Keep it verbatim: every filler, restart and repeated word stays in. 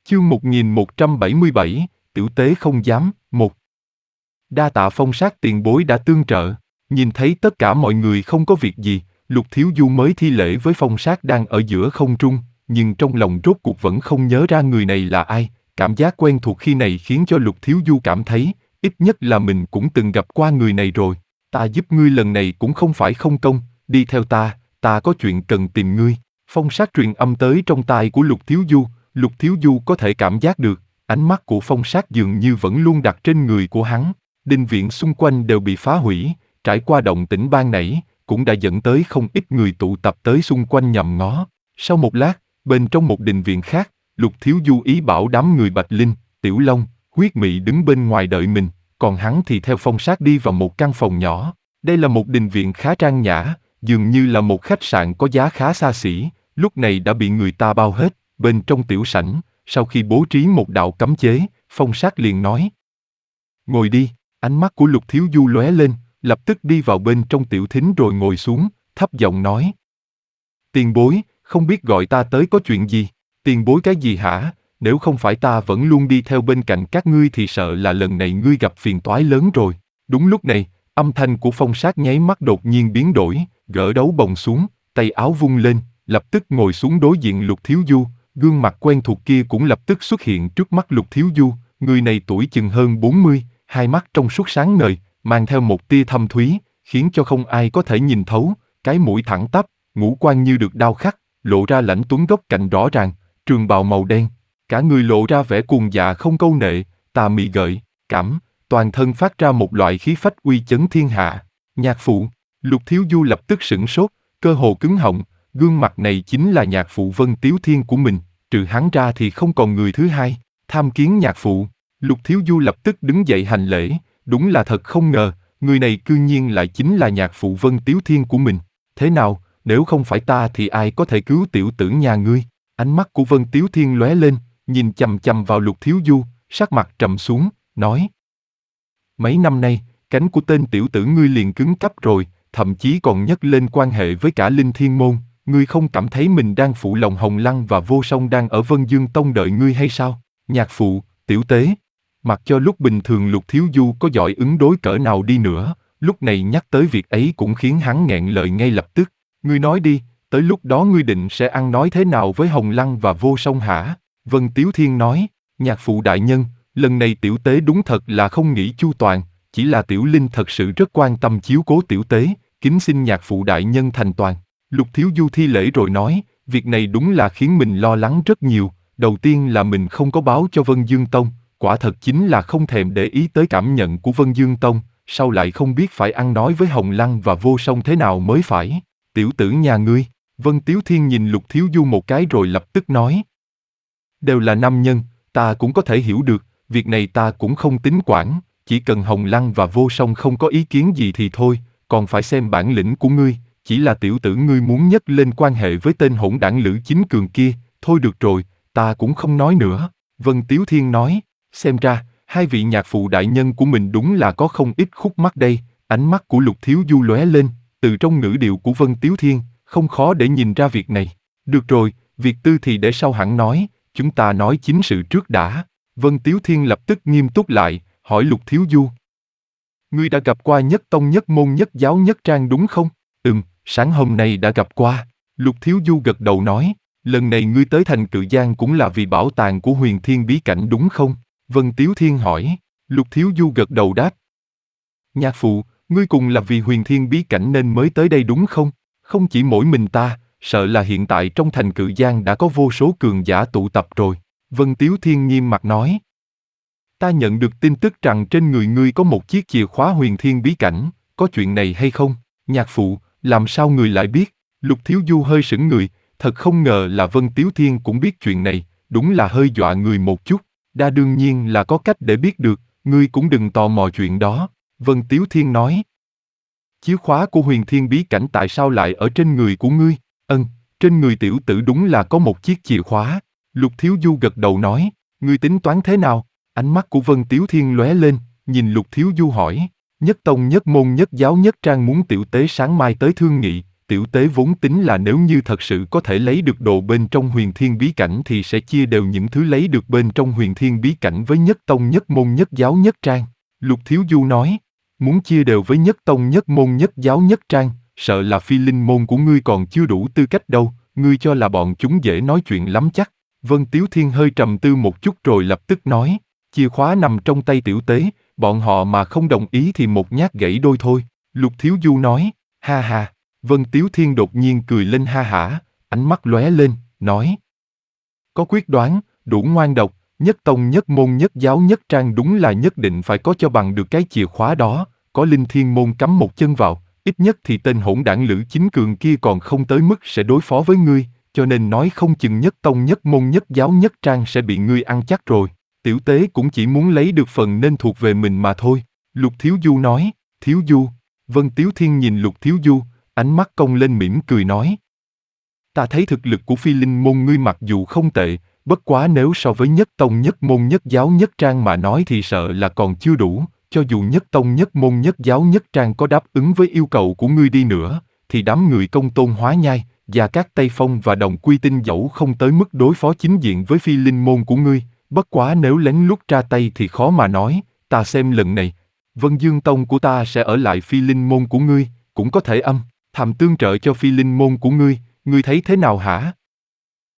Chương một nghìn một trăm bảy mươi bảy, Tiểu tế không dám, một. Đa tạ Phong Sát tiền bối đã tương trợ. Nhìn thấy tất cả mọi người không có việc gì, Lục Thiếu Du mới thi lễ với Phong Sát đang ở giữa không trung, nhưng trong lòng rốt cuộc vẫn không nhớ ra người này là ai. Cảm giác quen thuộc khi này khiến cho Lục Thiếu Du cảm thấy, ít nhất là mình cũng từng gặp qua người này rồi. Ta giúp ngươi lần này cũng không phải không công, đi theo ta, ta có chuyện cần tìm ngươi. Phong Sát truyền âm tới trong tai của Lục Thiếu Du. Lục Thiếu Du có thể cảm giác được, ánh mắt của Phong Sát dường như vẫn luôn đặt trên người của hắn. Đình viện xung quanh đều bị phá hủy, trải qua động tĩnh ban nãy, cũng đã dẫn tới không ít người tụ tập tới xung quanh nhòm ngó. Sau một lát, bên trong một đình viện khác, Lục Thiếu Du ý bảo đám người Bạch Linh, Tiểu Long, Huyết Mị đứng bên ngoài đợi mình, còn hắn thì theo Phong Sát đi vào một căn phòng nhỏ. Đây là một đình viện khá trang nhã, dường như là một khách sạn có giá khá xa xỉ, lúc này đã bị người ta bao hết. Bên trong tiểu sảnh, sau khi bố trí một đạo cấm chế, Phong Sát liền nói: ngồi đi. Ánh mắt của Lục Thiếu Du lóe lên, lập tức đi vào bên trong tiểu thính rồi ngồi xuống, thấp giọng nói: tiền bối, không biết gọi ta tới có chuyện gì? Tiền bối cái gì hả? Nếu không phải ta vẫn luôn đi theo bên cạnh các ngươi thì sợ là lần này ngươi gặp phiền toái lớn rồi. Đúng lúc này, âm thanh của Phong Sát nháy mắt đột nhiên biến đổi, gỡ đấu bồng xuống, tay áo vung lên, lập tức ngồi xuống đối diện Lục Thiếu Du. Gương mặt quen thuộc kia cũng lập tức xuất hiện trước mắt Lục Thiếu Du. Người này tuổi chừng hơn bốn mươi, hai mắt trong suốt sáng ngời, mang theo một tia thâm thúy, khiến cho không ai có thể nhìn thấu. Cái mũi thẳng tắp, ngũ quan như được đao khắc, lộ ra lãnh tuấn góc cạnh rõ ràng. Trường bào màu đen, cả người lộ ra vẻ cuồng dạ không câu nệ, tà mị gợi cảm, toàn thân phát ra một loại khí phách uy chấn thiên hạ. Nhạc phụ. Lục Thiếu Du lập tức sửng sốt, cơ hồ cứng họng. Gương mặt này chính là nhạc phụ Vân Tiếu Thiên của mình, trừ hắn ra thì không còn người thứ hai. Tham kiến nhạc phụ. Lục Thiếu Du lập tức đứng dậy hành lễ, đúng là thật không ngờ, người này cư nhiên lại chính là nhạc phụ Vân Tiếu Thiên của mình. Thế nào, nếu không phải ta thì ai có thể cứu tiểu tử nhà ngươi? Ánh mắt của Vân Tiếu Thiên lóe lên, nhìn chằm chằm vào Lục Thiếu Du, sắc mặt trầm xuống, nói: mấy năm nay, cánh của tên tiểu tử ngươi liền cứng cắp rồi, thậm chí còn nhắc lên quan hệ với cả Linh Thiên Môn. Ngươi không cảm thấy mình đang phụ lòng Hồng Lăng và Vô Song đang ở Vân Dương Tông đợi ngươi hay sao? Nhạc phụ, tiểu tế. Mặc cho lúc bình thường Lục Thiếu Du có giỏi ứng đối cỡ nào đi nữa, lúc này nhắc tới việc ấy cũng khiến hắn nghẹn lời ngay lập tức. Ngươi nói đi, tới lúc đó ngươi định sẽ ăn nói thế nào với Hồng Lăng và Vô Song hả? Vân Tiếu Thiên nói: nhạc phụ đại nhân, lần này tiểu tế đúng thật là không nghĩ chu toàn, chỉ là tiểu linh thật sự rất quan tâm chiếu cố tiểu tế, kính xin nhạc phụ đại nhân thành toàn. Lục Thiếu Du thi lễ rồi nói: việc này đúng là khiến mình lo lắng rất nhiều. Đầu tiên là mình không có báo cho Vân Dương Tông, quả thật chính là không thèm để ý tới cảm nhận của Vân Dương Tông, sau lại không biết phải ăn nói với Hồng Lăng và Vô Song thế nào mới phải. Tiểu tử nhà ngươi. Vân Tiếu Thiên nhìn Lục Thiếu Du một cái rồi lập tức nói: đều là nam nhân, ta cũng có thể hiểu được, việc này ta cũng không tính quản, chỉ cần Hồng Lăng và Vô Song không có ý kiến gì thì thôi, còn phải xem bản lĩnh của ngươi. Chỉ là tiểu tử ngươi muốn nhấc lên quan hệ với tên hỗn đảng Lữ Chính Cường kia, thôi được rồi, ta cũng không nói nữa. Vân Tiếu Thiên nói: xem ra, hai vị nhạc phụ đại nhân của mình đúng là có không ít khúc mắc đây. Ánh mắt của Lục Thiếu Du lóe lên, từ trong ngữ điệu của Vân Tiếu Thiên, không khó để nhìn ra việc này. Được rồi, việc tư thì để sau hẳn nói, chúng ta nói chính sự trước đã. Vân Tiếu Thiên lập tức nghiêm túc lại, hỏi Lục Thiếu Du: ngươi đã gặp qua Nhất Tông Nhất Môn Nhất Giáo Nhất Trang đúng không? Ừm, sáng hôm nay đã gặp qua. Lục Thiếu Du gật đầu nói: lần này ngươi tới thành Cự Giang cũng là vì bảo tàng của Huyền Thiên Bí Cảnh đúng không? Vân Tiếu Thiên hỏi. Lục Thiếu Du gật đầu đáp: nhạc phụ, ngươi cùng là vì Huyền Thiên Bí Cảnh nên mới tới đây đúng không? Không chỉ mỗi mình ta, sợ là hiện tại trong thành Cự Giang đã có vô số cường giả tụ tập rồi. Vân Tiếu Thiên nghiêm mặt nói: ta nhận được tin tức rằng trên người ngươi có một chiếc chìa khóa Huyền Thiên Bí Cảnh, có chuyện này hay không? Nhạc phụ, làm sao người lại biết? Lục Thiếu Du hơi sững người, thật không ngờ là Vân Tiếu Thiên cũng biết chuyện này, đúng là hơi dọa người một chút. Đa đương nhiên là có cách để biết được, ngươi cũng đừng tò mò chuyện đó. Vân Tiếu Thiên nói: chìa khóa của Huyền Thiên Bí Cảnh tại sao lại ở trên người của ngươi? Ân, trên người tiểu tử đúng là có một chiếc chìa khóa. Lục Thiếu Du gật đầu nói: ngươi tính toán thế nào? Ánh mắt của Vân Tiếu Thiên lóe lên, nhìn Lục Thiếu Du hỏi: Nhất Tông Nhất Môn Nhất Giáo Nhất Trang muốn tiểu tế sáng mai tới thương nghị, Tiểu tế vốn tính là nếu như thật sự có thể lấy được đồ bên trong huyền thiên bí cảnh thì sẽ chia đều những thứ lấy được bên trong huyền thiên bí cảnh với nhất tông nhất môn nhất giáo nhất trang. Lục Thiếu Du nói, muốn chia đều với nhất tông nhất môn nhất giáo nhất trang, sợ là phi linh môn của ngươi còn chưa đủ tư cách đâu, ngươi cho là bọn chúng dễ nói chuyện lắm chắc. Vân Tiếu Thiên hơi trầm tư một chút rồi lập tức nói, chìa khóa nằm trong tay tiểu tế, bọn họ mà không đồng ý thì một nhát gãy đôi thôi. Lục Thiếu Du nói, ha ha. Vân Tiếu Thiên đột nhiên cười lên ha hả, ánh mắt lóe lên, nói. Có quyết đoán, đủ ngoan độc, nhất tông nhất môn nhất giáo nhất trang đúng là nhất định phải có cho bằng được cái chìa khóa đó, có linh thiên môn cắm một chân vào, ít nhất thì tên hỗn đảng Lữ Chính Cường kia còn không tới mức sẽ đối phó với ngươi, cho nên nói không chừng nhất tông nhất môn nhất giáo nhất trang sẽ bị ngươi ăn chắc rồi. Tiểu tế cũng chỉ muốn lấy được phần nên thuộc về mình mà thôi. Lục Thiếu Du nói, Thiếu Du. Vân Tiếu Thiên nhìn Lục Thiếu Du, ánh mắt cong lên mỉm cười nói. Ta thấy thực lực của phi linh môn ngươi mặc dù không tệ, bất quá nếu so với nhất tông nhất môn nhất giáo nhất trang mà nói thì sợ là còn chưa đủ, cho dù nhất tông nhất môn nhất giáo nhất trang có đáp ứng với yêu cầu của ngươi đi nữa, thì đám người Công Tôn Hóa Nhai, Gia Cát Tây Phong và Đồng Quy Tinh dẫu không tới mức đối phó chính diện với phi linh môn của ngươi, bất quá nếu lén lút ra tay thì khó mà nói, ta xem lần này, Vân Dương Tông của ta sẽ ở lại phi linh môn của ngươi, cũng có thể âm thầm tương trợ cho phi linh môn của ngươi, ngươi thấy thế nào hả?